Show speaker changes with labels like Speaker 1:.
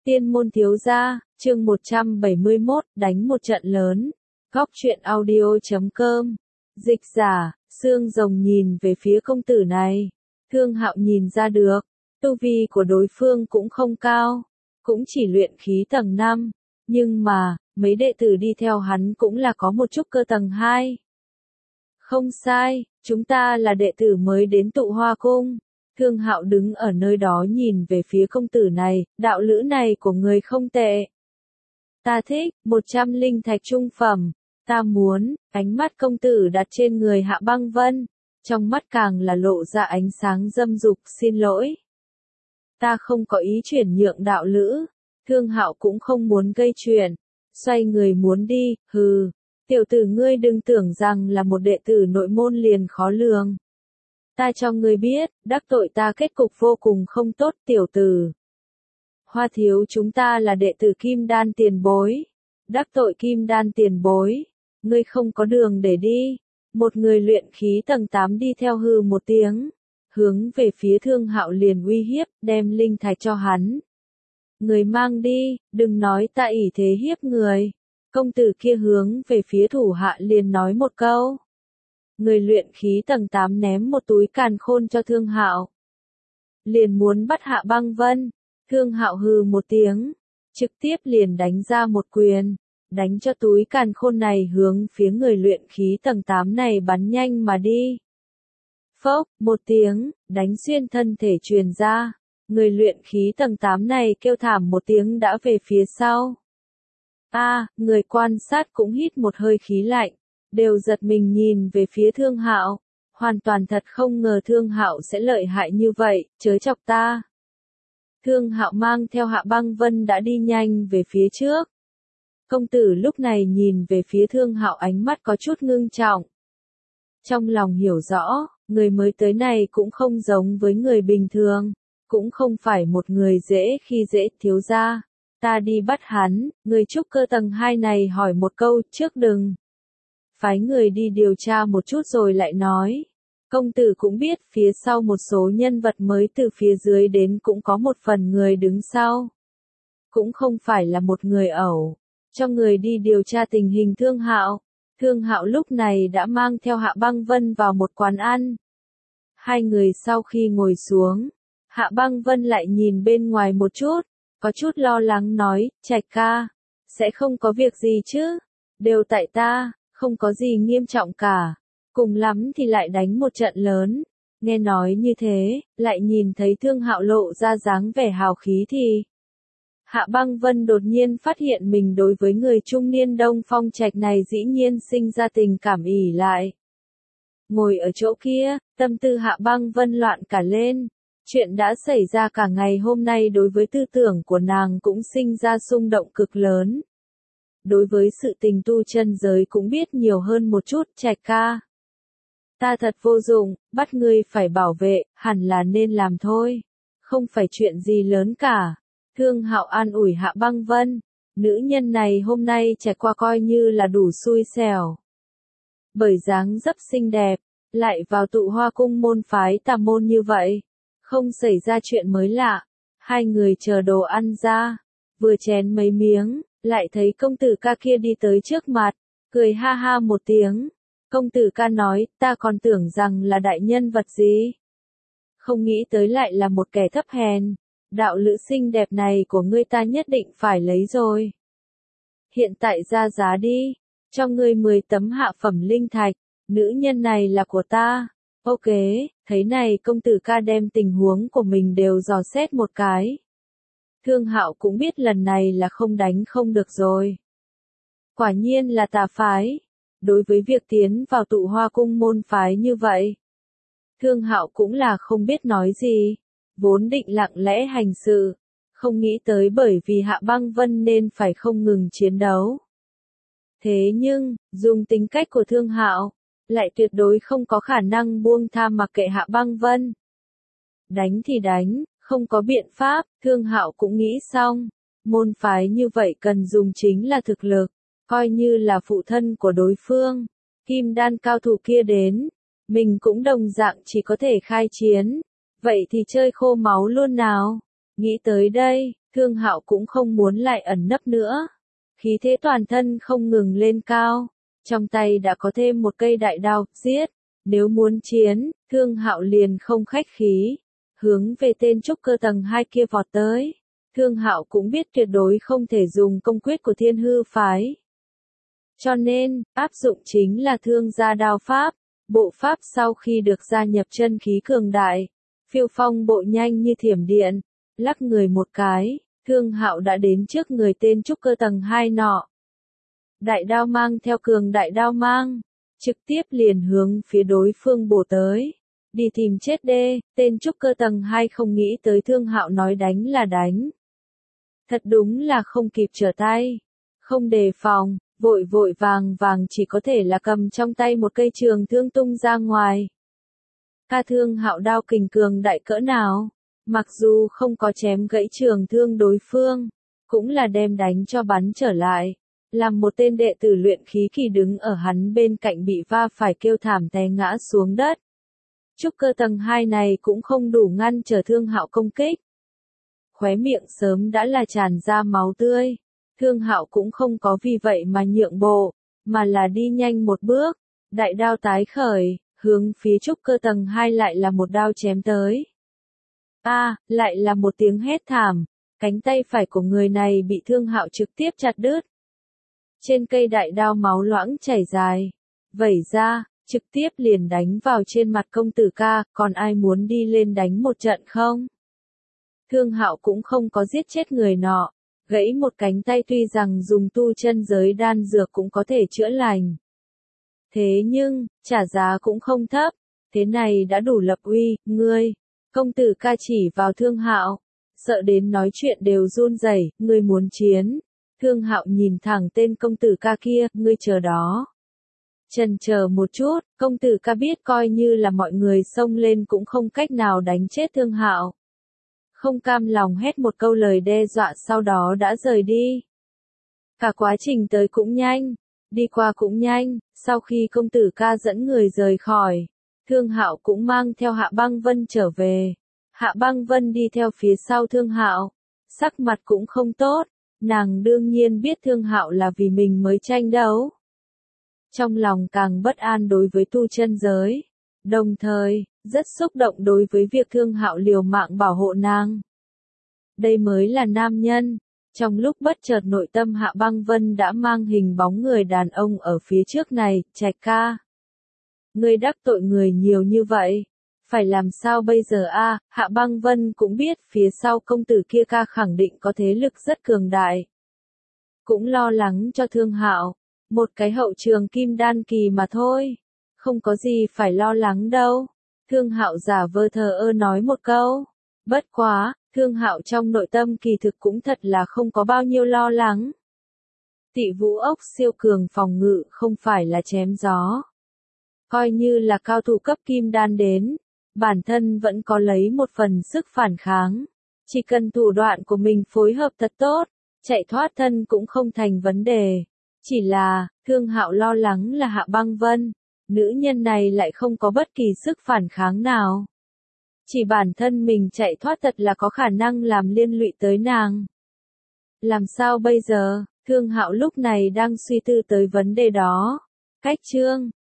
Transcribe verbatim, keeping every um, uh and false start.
Speaker 1: Tiên môn thiếu gia, chương một trăm bảy mươi mốt, đánh một trận lớn. Góc truyện audio chấm com. Dịch giả, Xương Rồng nhìn về phía công tử này. Thương Hạo nhìn ra được, tu vi của đối phương cũng không cao, cũng chỉ luyện khí tầng năm, nhưng mà, mấy đệ tử đi theo hắn cũng là có một chút cơ tầng hai. Không sai, chúng ta là đệ tử mới đến Tụ Hoa Cung. Thương Hạo đứng ở nơi đó nhìn về phía công tử này, đạo lữ này của người không tệ. Ta thích, một trăm linh thạch trung phẩm, ta muốn, ánh mắt công tử đặt trên người Hạ Băng Vân, trong mắt càng là lộ ra ánh sáng dâm dục, xin lỗi. Ta không có ý chuyển nhượng đạo lữ, Thương Hạo cũng không muốn gây chuyện, xoay người muốn đi, hừ, tiểu tử ngươi đừng tưởng rằng là một đệ tử nội môn liền khó lường. Ta cho ngươi biết, đắc tội ta kết cục vô cùng không tốt tiểu tử. Hoa thiếu chúng ta là đệ tử Kim Đan tiền bối. Đắc tội Kim Đan tiền bối, ngươi không có đường để đi. Một người luyện khí tầng tám đi theo hư một tiếng. Hướng về phía Thương Hạo liền uy hiếp, đem linh thạch cho hắn. Người mang đi, đừng nói ta ỷ thế hiếp người. Công tử kia hướng về phía thủ hạ liền nói một câu. Người luyện khí tầng tám ném một túi càn khôn cho Thương Hạo. Liền muốn bắt Hạ Băng Vân. Thương Hạo hừ một tiếng, trực tiếp liền đánh ra một quyền, đánh cho túi càn khôn này hướng phía người luyện khí tầng tám này bắn nhanh mà đi. Phốc, một tiếng, đánh xuyên thân thể truyền ra, người luyện khí tầng tám này kêu thảm một tiếng đã về phía sau. A, à, người quan sát cũng hít một hơi khí lạnh, đều giật mình nhìn về phía Thương Hạo, hoàn toàn thật không ngờ Thương Hạo sẽ lợi hại như vậy, chớ chọc ta. Thương Hạo mang theo Hạ Băng Vân đã đi nhanh về phía trước. Công tử lúc này nhìn về phía Thương Hạo ánh mắt có chút ngưng trọng. Trong lòng hiểu rõ, người mới tới này cũng không giống với người bình thường, cũng không phải một người dễ khi dễ thiếu gia. Ta đi bắt hắn, người trúc cơ tầng hai này hỏi một câu trước đừng. Phái người đi điều tra một chút rồi lại nói. Công tử cũng biết phía sau một số nhân vật mới từ phía dưới đến cũng có một phần người đứng sau. Cũng không phải là một người ẩu. Cho người đi điều tra tình hình Thương Hạo. Thương Hạo lúc này đã mang theo Hạ Băng Vân vào một quán ăn. Hai người sau khi ngồi xuống, Hạ Băng Vân lại nhìn bên ngoài một chút, có chút lo lắng nói, Trạch ca, sẽ không có việc gì chứ, đều tại ta, không có gì nghiêm trọng cả. Cùng lắm thì lại đánh một trận lớn. Nghe nói như thế, lại nhìn thấy Thương Hạo lộ ra dáng vẻ hào khí thì. Hạ Băng Vân đột nhiên phát hiện mình đối với người trung niên Đông Phong Trạch này dĩ nhiên sinh ra tình cảm ỉ lại. Ngồi ở chỗ kia, tâm tư Hạ Băng Vân loạn cả lên. Chuyện đã xảy ra cả ngày hôm nay đối với tư tưởng của nàng cũng sinh ra xung động cực lớn. Đối với sự tình tu chân giới cũng biết nhiều hơn một chút, Trạch ca. Ta thật vô dụng, bắt ngươi phải bảo vệ, hẳn là nên làm thôi. Không phải chuyện gì lớn cả. Thương Hạo an ủi Hạ Băng Vân. Nữ nhân này hôm nay trải qua coi như là đủ xui xẻo. Bởi dáng dấp xinh đẹp, lại vào Tụ Hoa Cung môn phái tà môn như vậy. Không xảy ra chuyện mới lạ. Hai người chờ đồ ăn ra. Vừa chén mấy miếng, lại thấy công tử ca kia đi tới trước mặt. Cười ha ha một tiếng. Công tử ca nói, ta còn tưởng rằng là đại nhân vật gì. Không nghĩ tới lại là một kẻ thấp hèn. Đạo lữ xinh đẹp này của ngươi ta nhất định phải lấy rồi. Hiện tại ra giá đi. Cho ngươi mười tấm hạ phẩm linh thạch. Nữ nhân này là của ta. Ok, thấy này công tử ca đem tình huống của mình đều dò xét một cái. Thương Hạo cũng biết lần này là không đánh không được rồi. Quả nhiên là tà phái. Đối với việc tiến vào Tụ Hoa Cung môn phái như vậy, Thương Hạo cũng là không biết nói gì, vốn định lặng lẽ hành sự, không nghĩ tới bởi vì Hạ Băng Vân nên phải không ngừng chiến đấu. Thế nhưng, dùng tính cách của Thương Hạo, lại tuyệt đối không có khả năng buông tha mặc kệ Hạ Băng Vân. Đánh thì đánh, không có biện pháp, Thương Hạo cũng nghĩ xong, môn phái như vậy cần dùng chính là thực lực. Coi như là phụ thân của đối phương, Kim Đan cao thủ kia đến, mình cũng đồng dạng chỉ có thể khai chiến, vậy thì chơi khô máu luôn nào. Nghĩ tới đây, Thương Hạo cũng không muốn lại ẩn nấp nữa. Khí thế toàn thân không ngừng lên cao, trong tay đã có thêm một cây đại đao, giết. Nếu muốn chiến, Thương Hạo liền không khách khí, hướng về tên trúc cơ tầng hai kia vọt tới. Thương Hạo cũng biết tuyệt đối không thể dùng công quyết của Thiên Hư phái. Cho nên, áp dụng chính là thương gia đao pháp. Bộ pháp sau khi được gia nhập chân khí cường đại, phiêu phong bộ nhanh như thiểm điện, lắc người một cái, Thương Hạo đã đến trước người tên trúc cơ tầng hai nọ. Đại đao mang theo cường đại đao mang, trực tiếp liền hướng phía đối phương bổ tới. Đi tìm chết đê, tên trúc cơ tầng hai không nghĩ tới Thương Hạo nói đánh là đánh. Thật đúng là không kịp trở tay, không đề phòng, vội vội vàng vàng chỉ có thể là cầm trong tay một cây trường thương tung ra ngoài. Ca Thương Hạo đao kình cường đại cỡ nào, mặc dù không có chém gãy trường thương đối phương, cũng là đem đánh cho bắn trở lại, làm một tên đệ tử luyện khí kỳ đứng ở hắn bên cạnh bị va phải kêu thảm té ngã xuống đất. Trúc cơ tầng hai này cũng không đủ ngăn trở Thương Hạo công kích. Khóe miệng sớm đã là tràn ra máu tươi. Thương Hạo cũng không có vì vậy mà nhượng bộ, mà là đi nhanh một bước, đại đao tái khởi, hướng phía trúc cơ tầng hai lại là một đao chém tới. A, à, lại là một tiếng hét thảm, cánh tay phải của người này bị Thương Hạo trực tiếp chặt đứt. Trên cây đại đao máu loãng chảy dài, vẩy ra, trực tiếp liền đánh vào trên mặt công tử ca, còn ai muốn đi lên đánh một trận không? Thương Hạo cũng không có giết chết người nọ. Gãy một cánh tay tuy rằng dùng tu chân giới đan dược cũng có thể chữa lành. Thế nhưng, trả giá cũng không thấp, thế này đã đủ lập uy, ngươi. Công tử ca chỉ vào Thương Hạo, sợ đến nói chuyện đều run rẩy, ngươi muốn chiến. Thương Hạo nhìn thẳng tên công tử ca kia, ngươi chờ đó. Chần chờ một chút, công tử ca biết coi như là mọi người xông lên cũng không cách nào đánh chết Thương Hạo. Không cam lòng hét một câu lời đe dọa sau đó đã rời đi. Cả quá trình tới cũng nhanh, đi qua cũng nhanh, sau khi công tử ca dẫn người rời khỏi, Thương Hạo cũng mang theo Hạ Băng Vân trở về. Hạ Băng Vân đi theo phía sau Thương Hạo, sắc mặt cũng không tốt, nàng đương nhiên biết Thương Hạo là vì mình mới tranh đấu. Trong lòng càng bất an đối với tu chân giới. Đồng thời, rất xúc động đối với việc Thương Hạo liều mạng bảo hộ nàng. Đây mới là nam nhân. Trong lúc bất chợt nội tâm Hạ Băng Vân đã mang hình bóng người đàn ông ở phía trước này, Trạch ca. Ngươi đắc tội người nhiều như vậy. Phải làm sao bây giờ a? À, Hạ Băng Vân cũng biết phía sau công tử kia ca khẳng định có thế lực rất cường đại. Cũng lo lắng cho Thương Hạo. Một cái hậu trường kim đan kỳ mà thôi. Không có gì phải lo lắng đâu. Thương Hạo giả vờ thờ ơ nói một câu. Bất quá, Thương Hạo trong nội tâm kỳ thực cũng thật là không có bao nhiêu lo lắng. Tị Vũ ốc siêu cường phòng ngự không phải là chém gió. Coi như là cao thủ cấp kim đan đến, bản thân vẫn có lấy một phần sức phản kháng. Chỉ cần thủ đoạn của mình phối hợp thật tốt, chạy thoát thân cũng không thành vấn đề. Chỉ là, Thương Hạo lo lắng là Hạ Băng Vân. Nữ nhân này lại không có bất kỳ sức phản kháng nào. Chỉ bản thân mình chạy thoát thật là có khả năng làm liên lụy tới nàng. Làm sao bây giờ? Thương Hạo lúc này đang suy tư tới vấn đề đó. Cách chương